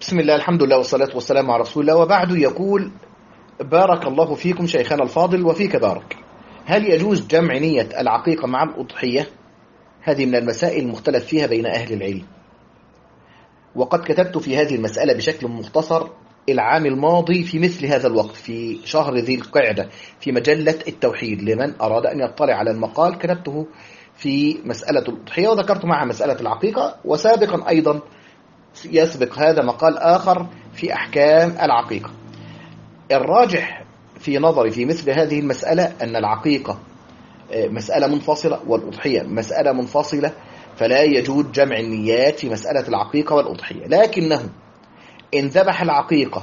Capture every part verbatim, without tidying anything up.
بسم الله، الحمد لله والصلاة والسلام على رسول الله، وبعد. يقول: بارك الله فيكم شيخنا الفاضل وفيك بارك. هل يجوز جمع نية العقيقة مع الأضحية؟ هذه من المسائل المختلف فيها بين أهل العلم، وقد كتبت في هذه المسألة بشكل مختصر العام الماضي في مثل هذا الوقت في شهر ذي القعدة في مجلة التوحيد. لمن أراد أن يطلع على المقال كتبته في مسألة الأضحية وذكرت معها مسألة العقيقة، وسابقا أيضا يسبق هذا مقال آخر في أحكام العقيقة. الراجح في نظري في مثل هذه المسألة أن العقيقة مسألة منفصلة والأضحية مسألة منفصلة، فلا يجوز جمع النيات في مسألة العقيقة والأضحية. لكنه إن ذبح العقيقة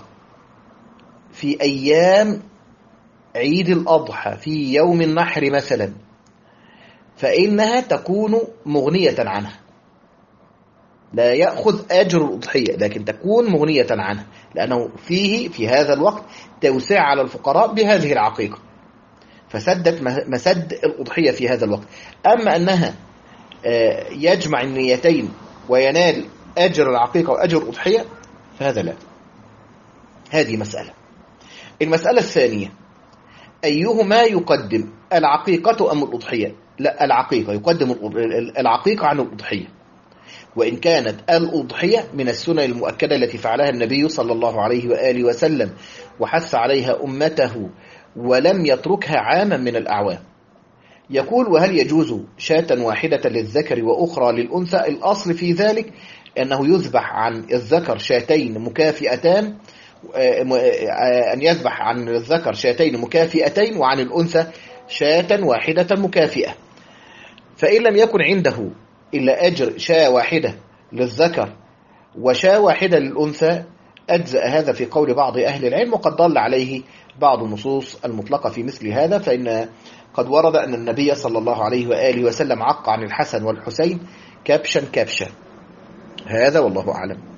في أيام عيد الأضحى في يوم النحر مثلا، فإنها تكون مغنية عنها، لا يأخذ أجر الأضحية لكن تكون مغنية عنها، لأنه فيه في هذا الوقت توسع على الفقراء بهذه العقيقة، فسدت مسد الأضحية في هذا الوقت. أما أنها يجمع النيتين وينال أجر العقيقة وأجر الأضحية فهذا لا. هذه مسألة. المسألة الثانية: أيهما يقدم، العقيقة أم الأضحية؟ لا، العقيقة يقدم العقيقة عن الأضحية، وإن كانت الأضحية من السنن المؤكدة التي فعلها النبي صلى الله عليه وآله وسلم وحث عليها أمته ولم يتركها عاما من الأعوام. يقول: وهل يجوز شاة واحدة للذكر وأخرى للأنثى؟ الأصل في ذلك أنه يذبح عن الذكر شاتين مكافئتان، أن يذبح عن الذكر شاتين مكافئتين وعن الأنثى شاة واحدة مكافئة. فإن لم يكن عنده إلا أجر شاة واحدة للذكر وشاة واحدة للأنثى أجزأ هذا في قول بعض أهل العلم، وقد ضل عليه بعض النصوص المطلقة في مثل هذا، فإن قد ورد أن النبي صلى الله عليه وآله وسلم عق عن الحسن والحسين كبشا كبشا. هذا والله أعلم.